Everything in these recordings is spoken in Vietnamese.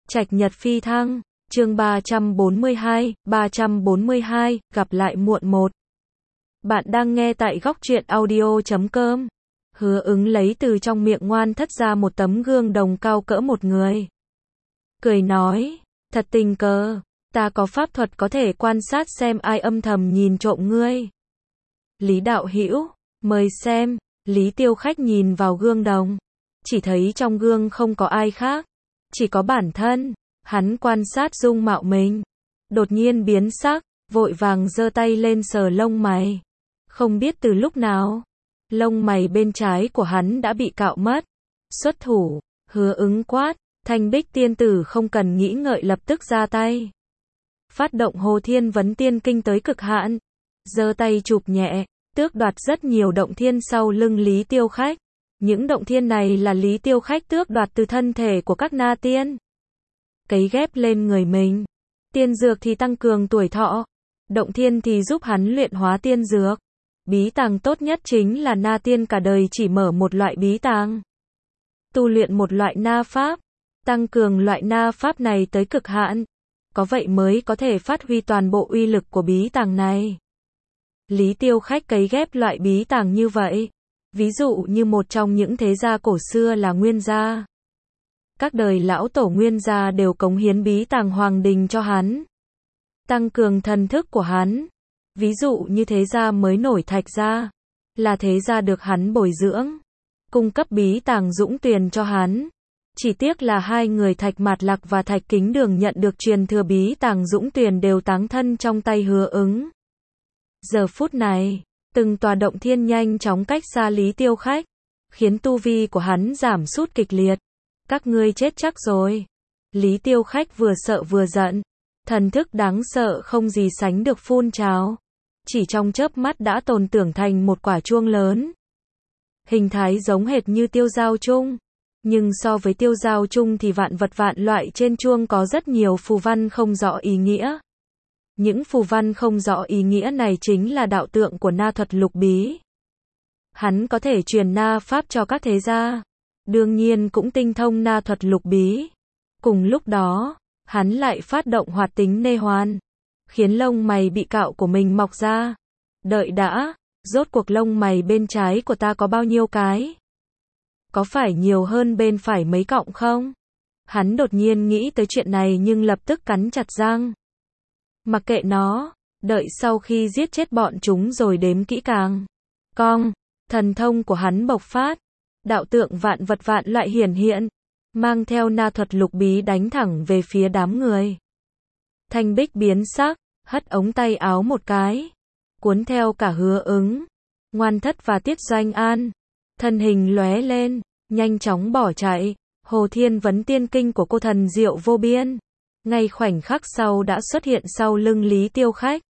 Trạch Nhật Phi Thăng, chương 342, gặp lại muộn một. Bạn đang nghe tại góc truyện audio.com. Hứa Ứng lấy từ trong miệng Ngoan Thất ra một tấm gương đồng cao cỡ một người. Cười nói, thật tình cờ, ta có pháp thuật có thể quan sát xem ai âm thầm nhìn trộm ngươi. Lý đạo hữu, mời xem. Lý Tiêu Khách nhìn vào gương đồng, chỉ thấy trong gương không có ai khác, chỉ có bản thân. Hắn quan sát dung mạo mình, đột nhiên biến sắc, vội vàng giơ tay lên sờ lông mày. Không biết từ lúc nào, lông mày bên trái của hắn đã bị cạo mất. Xuất thủ, Hứa Ứng quát, Thanh Bích tiên tử không cần nghĩ ngợi lập tức ra tay. Phát động Hồ Thiên Vấn Tiên Kinh tới cực hạn, giơ tay chụp nhẹ, tước đoạt rất nhiều động thiên sau lưng Lý Tiêu Khách. Những động thiên này là Lý Tiêu Khách tước đoạt từ thân thể của các na tiên, cấy ghép lên người mình. Tiên dược thì tăng cường tuổi thọ, động thiên thì giúp hắn luyện hóa tiên dược. Bí tàng tốt nhất chính là na tiên cả đời chỉ mở một loại bí tàng, tu luyện một loại na pháp, tăng cường loại na pháp này tới cực hạn, có vậy mới có thể phát huy toàn bộ uy lực của bí tàng này. Lý Tiêu Khách cấy ghép loại bí tàng như vậy, ví dụ như một trong những thế gia cổ xưa là Nguyên gia. Các đời lão tổ Nguyên gia đều cống hiến bí tàng hoàng đình cho hắn, tăng cường thần thức của hắn. Ví dụ như thế gia mới nổi Thạch gia, là thế gia được hắn bồi dưỡng, cung cấp bí tàng Dũng Tuyền cho hắn. Chỉ tiếc là hai người Thạch Mạt Lạc và Thạch Kính Đường nhận được truyền thừa bí tàng Dũng Tuyền đều táng thân trong tay Hứa Ứng. Giờ phút này, từng tòa động thiên nhanh chóng cách xa Lý Tiêu Khách, khiến tu vi của hắn giảm sút kịch liệt. Các ngươi chết chắc rồi. Lý Tiêu Khách vừa sợ vừa giận, thần thức đáng sợ không gì sánh được phun trào, chỉ trong chớp mắt đã tồn tưởng thành một quả chuông lớn. Hình thái giống hệt như tiêu giao chung, nhưng so với tiêu giao chung thì vạn vật vạn loại trên chuông có rất nhiều phù văn không rõ ý nghĩa. Những phù văn không rõ ý nghĩa này chính là đạo tượng của na thuật lục bí. Hắn có thể truyền na pháp cho các thế gia, đương nhiên cũng tinh thông na thuật lục bí. Cùng lúc đó, hắn lại phát động hoạt tính nê hoàn, khiến lông mày bị cạo của mình mọc ra. Đợi đã, rốt cuộc lông mày bên trái của ta có bao nhiêu cái? Có phải nhiều hơn bên phải mấy cọng không? Hắn đột nhiên nghĩ tới chuyện này nhưng lập tức cắn chặt răng. Mặc kệ nó, đợi sau khi giết chết bọn chúng rồi đếm kỹ càng. Cong, thần thông của hắn bộc phát, đạo tượng vạn vật vạn loại hiển hiện, mang theo na thuật lục bí đánh thẳng về phía đám người. Thanh Bích biến sắc, hất ống tay áo một cái, cuốn theo cả Hứa Ứng, Ngoan Thất và Tiết Doanh An. Thân hình lóe lên, nhanh chóng bỏ chạy. Hồ Thiên Vấn Tiên Kinh của cô thần diệu vô biên, ngay khoảnh khắc sau đã xuất hiện sau lưng Lý Tiêu Khách.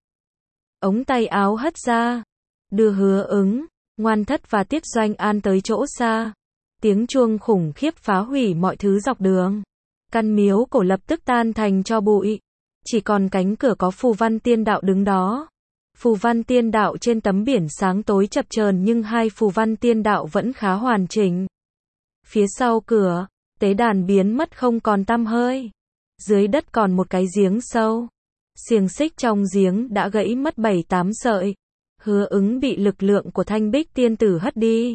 Ống tay áo hất ra, đưa Hứa Ứng, Ngoan Thất và Tiết Doanh An tới chỗ xa. Tiếng chuông khủng khiếp phá hủy mọi thứ dọc đường. Căn miếu cổ lập tức tan thành tro bụi, chỉ còn cánh cửa có phù văn tiên đạo đứng đó. Phù văn tiên đạo trên tấm biển sáng tối chập chờn nhưng hai phù văn tiên đạo vẫn khá hoàn chỉnh. Phía sau cửa, tế đàn biến mất không còn tăm hơi. Dưới đất còn một cái giếng sâu. Xiềng xích trong giếng đã gãy mất 7-8 sợi. Hứa Ứng bị lực lượng của Thanh Bích tiên tử hất đi.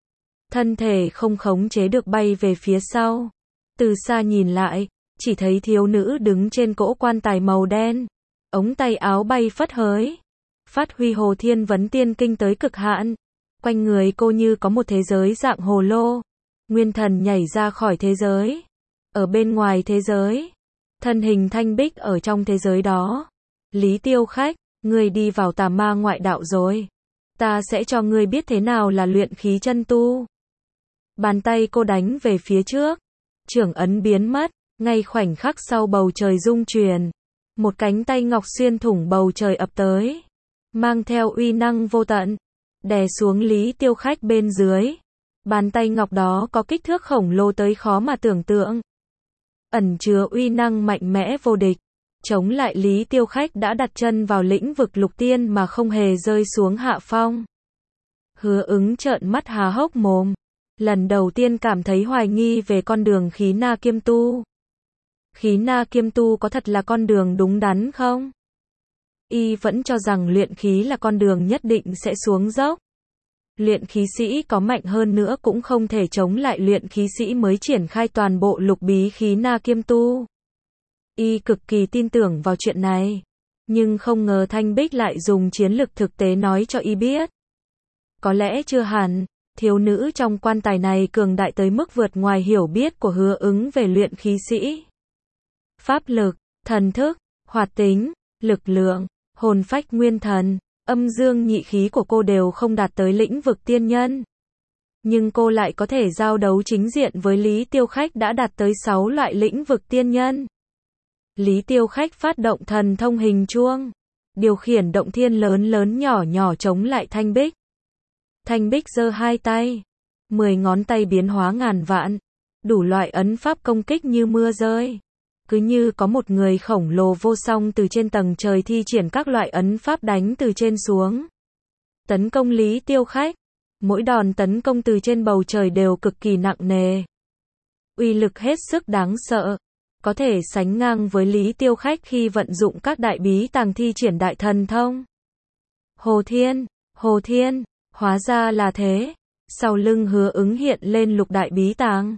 Thân thể không khống chế được bay về phía sau. Từ xa nhìn lại, chỉ thấy thiếu nữ đứng trên cỗ quan tài màu đen. Ống tay áo bay phất hới, phát huy Hồ Thiên Vấn Tiên Kinh tới cực hạn. Quanh người cô như có một thế giới dạng hồ lô. Nguyên thần nhảy ra khỏi thế giới. Ở bên ngoài thế giới, thân hình Thanh Bích ở trong thế giới đó. Lý Tiêu Khách, ngươi đi vào tà ma ngoại đạo rồi. Ta sẽ cho ngươi biết thế nào là luyện khí chân tu. Bàn tay cô đánh về phía trước, trưởng ấn biến mất, ngay khoảnh khắc sau bầu trời rung chuyển. Một cánh tay ngọc xuyên thủng bầu trời ập tới, mang theo uy năng vô tận, đè xuống Lý Tiêu Khách bên dưới. Bàn tay ngọc đó có kích thước khổng lồ tới khó mà tưởng tượng, ẩn chứa uy năng mạnh mẽ vô địch, chống lại Lý Tiêu Khách đã đặt chân vào lĩnh vực lục tiên mà không hề rơi xuống hạ phong. Hứa Ứng trợn mắt há hốc mồm, lần đầu tiên cảm thấy hoài nghi về con đường khí na kiêm tu. Khí na kiêm tu có thật là con đường đúng đắn không? Y vẫn cho rằng luyện khí là con đường nhất định sẽ xuống dốc. Luyện khí sĩ có mạnh hơn nữa cũng không thể chống lại luyện khí sĩ mới triển khai toàn bộ lục bí khí na kiêm tu. Y cực kỳ tin tưởng vào chuyện này. Nhưng không ngờ Thanh Bích lại dùng chiến lực thực tế nói cho Y biết. Có lẽ chưa hẳn, thiếu nữ trong quan tài này cường đại tới mức vượt ngoài hiểu biết của Hứa Ứng về luyện khí sĩ. Pháp lực, thần thức, hoạt tính, lực lượng, hồn phách nguyên thần, âm dương nhị khí của cô đều không đạt tới lĩnh vực tiên nhân. Nhưng cô lại có thể giao đấu chính diện với Lý Tiêu Khách đã đạt tới 6 loại lĩnh vực tiên nhân. Lý Tiêu Khách phát động thần thông hình chuông, điều khiển động thiên lớn lớn nhỏ nhỏ chống lại Thanh Bích. Thanh Bích giơ hai tay, 10 ngón tay biến hóa ngàn vạn, đủ loại ấn pháp công kích như mưa rơi. Cứ như có một người khổng lồ vô song từ trên tầng trời thi triển các loại ấn pháp đánh từ trên xuống. Tấn công Lý Tiêu Khách. Mỗi đòn tấn công từ trên bầu trời đều cực kỳ nặng nề. Uy lực hết sức đáng sợ. Có thể sánh ngang với Lý Tiêu Khách khi vận dụng các đại bí tàng thi triển đại thần thông. Hồ Thiên, hóa ra là thế. Sau lưng Hứa Ứng hiện lên lục đại bí tàng.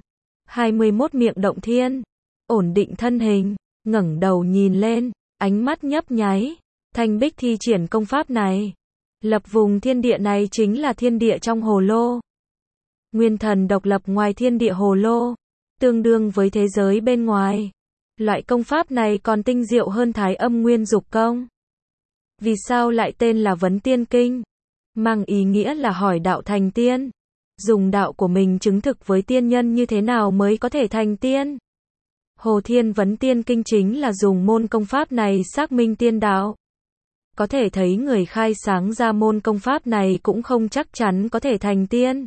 21 miệng động thiên. Ổn định thân hình, ngẩng đầu nhìn lên, ánh mắt nhấp nháy. Thanh Bích thi triển công pháp này. Lập vùng thiên địa này chính là thiên địa trong hồ lô. Nguyên thần độc lập ngoài thiên địa hồ lô, tương đương với thế giới bên ngoài. Loại công pháp này còn tinh diệu hơn Thái Âm Nguyên Dục công. Vì sao lại tên là Vấn Tiên Kinh? Mang ý nghĩa là hỏi đạo thành tiên. Dùng đạo của mình chứng thực với tiên nhân như thế nào mới có thể thành tiên. Hồ Thiên Vấn Tiên Kinh chính là dùng môn công pháp này xác minh tiên đạo. Có thể thấy người khai sáng ra môn công pháp này cũng không chắc chắn có thể thành tiên.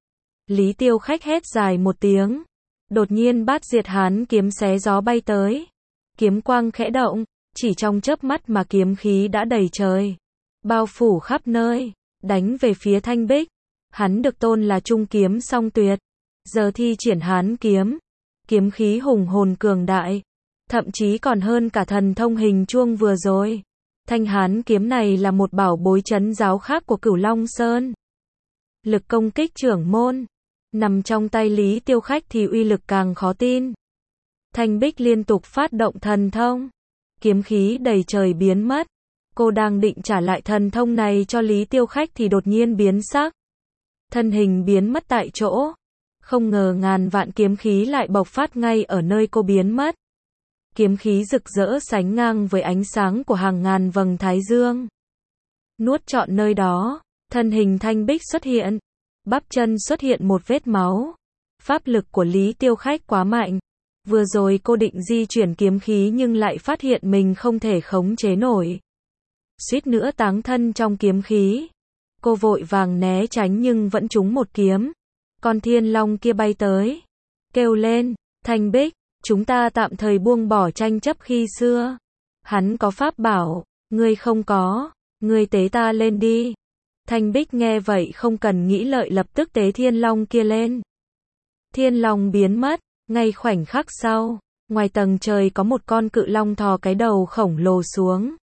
Lý Tiêu Khách hét dài một tiếng. Đột nhiên Bát Diệt Hán kiếm xé gió bay tới. Kiếm quang khẽ động, chỉ trong chớp mắt mà kiếm khí đã đầy trời. Bao phủ khắp nơi, đánh về phía Thanh Bích. Hắn được tôn là trung kiếm song tuyệt. Giờ thi triển Hán kiếm. Kiếm khí hùng hồn cường đại. Thậm chí còn hơn cả thần thông hình chuông vừa rồi. Thanh Hán kiếm này là một bảo bối trấn giáo khác của Cửu Long Sơn. Lực công kích trưởng môn. Nằm trong tay Lý Tiêu Khách thì uy lực càng khó tin. Thanh Bích liên tục phát động thần thông. Kiếm khí đầy trời biến mất. Cô đang định trả lại thần thông này cho Lý Tiêu Khách thì đột nhiên biến sắc. Thân hình biến mất tại chỗ. Không ngờ ngàn vạn kiếm khí lại bộc phát ngay ở nơi cô biến mất. Kiếm khí rực rỡ sánh ngang với ánh sáng của hàng ngàn vầng thái dương. Nuốt trọn nơi đó, thân hình Thanh Bích xuất hiện. Bắp chân xuất hiện một vết máu. Pháp lực của Lý Tiêu Khách quá mạnh. Vừa rồi cô định di chuyển kiếm khí nhưng lại phát hiện mình không thể khống chế nổi. Suýt nữa táng thân trong kiếm khí. Cô vội vàng né tránh nhưng vẫn trúng một kiếm. Con thiên long kia bay tới. Kêu lên, Thanh Bích, chúng ta tạm thời buông bỏ tranh chấp khi xưa. Hắn có pháp bảo, ngươi không có, ngươi tế ta lên đi. Thanh Bích nghe vậy không cần nghĩ lợi lập tức tế thiên long kia lên. Thiên long biến mất, ngay khoảnh khắc sau, ngoài tầng trời có một con cự long thò cái đầu khổng lồ xuống.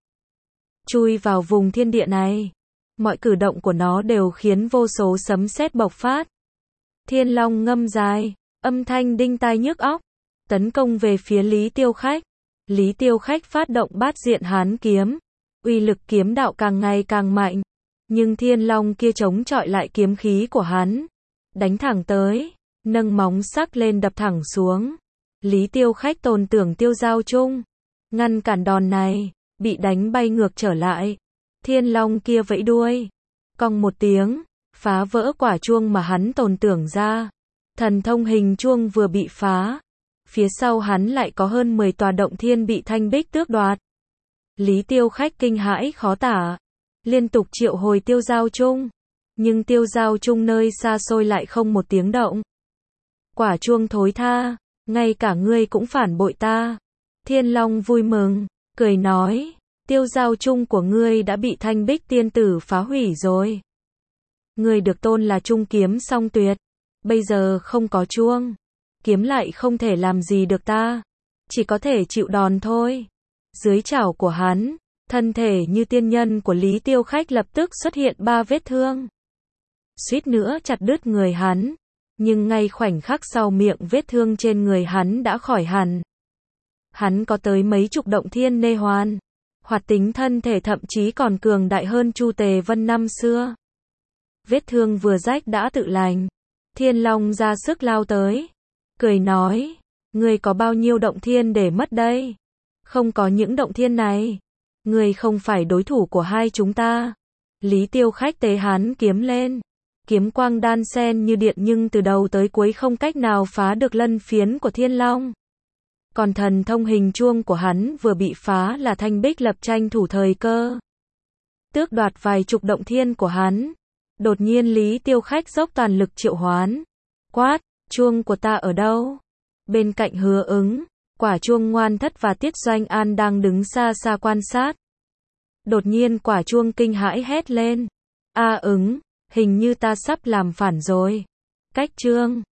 Chui vào vùng thiên địa này. Mọi cử động của nó đều khiến vô số sấm sét bộc phát. Thiên long ngâm dài, âm thanh đinh tai nhức óc, tấn công về phía Lý Tiêu Khách. Lý Tiêu Khách phát động Bát Diện Hán kiếm, uy lực kiếm đạo càng ngày càng mạnh, nhưng thiên long kia chống chọi lại kiếm khí của hắn, đánh thẳng tới, nâng móng sắc lên đập thẳng xuống. Lý Tiêu Khách tồn tưởng tiêu giao chung, ngăn cản đòn này, bị đánh bay ngược trở lại. Thiên long kia vẫy đuôi, cong một tiếng, phá vỡ quả chuông mà hắn tồn tưởng ra. Thần thông hình chuông vừa bị phá, phía sau hắn lại có hơn 10 tòa động thiên bị Thanh Bích tước đoạt. Lý Tiêu Khách kinh hãi khó tả, liên tục triệu hồi tiêu giao chung, nhưng tiêu giao chung nơi xa xôi lại không một tiếng động. Quả chuông thối tha, ngay cả ngươi cũng phản bội ta. Thiên Long vui mừng, cười nói, tiêu giao chung của ngươi đã bị Thanh Bích tiên tử phá hủy rồi. Ngươi được tôn là trung kiếm song tuyệt, bây giờ không có chuông, kiếm lại không thể làm gì được ta. chỉ có thể chịu đòn thôi. Dưới chảo của hắn, thân thể như tiên nhân của Lý Tiêu Khách lập tức xuất hiện 3 vết thương. Suýt nữa chặt đứt người hắn, nhưng ngay khoảnh khắc sau miệng vết thương trên người hắn đã khỏi hẳn. Hắn có tới mấy chục động thiên nê hoàn, hoạt tính thân thể thậm chí còn cường đại hơn Chu Tề Vân năm xưa. Vết thương vừa rách đã tự lành. Thiên Long ra sức lao tới, cười nói, ngươi có bao nhiêu động thiên để mất đây? Không có những động thiên này, ngươi không phải đối thủ của hai chúng ta. Lý Tiêu Khách tế hắn kiếm lên, kiếm quang đan sen như điện nhưng từ đầu tới cuối không cách nào phá được lân phiến của Thiên Long. Còn thần thông hình chuông của hắn vừa bị phá là Thanh Bích Lập tranh thủ thời cơ, tước đoạt vài chục động thiên của hắn. Đột nhiên Lý Tiêu Khách dốc toàn lực triệu hoán, quát, chuông của ta ở đâu? Bên cạnh Hứa Ứng, Quả Chuông Ngoan Thất và Tiết Doanh An đang đứng xa xa quan sát. Đột nhiên Quả Chuông kinh hãi hét lên, A Ứng, hình như ta sắp làm phản rồi. Cách Trương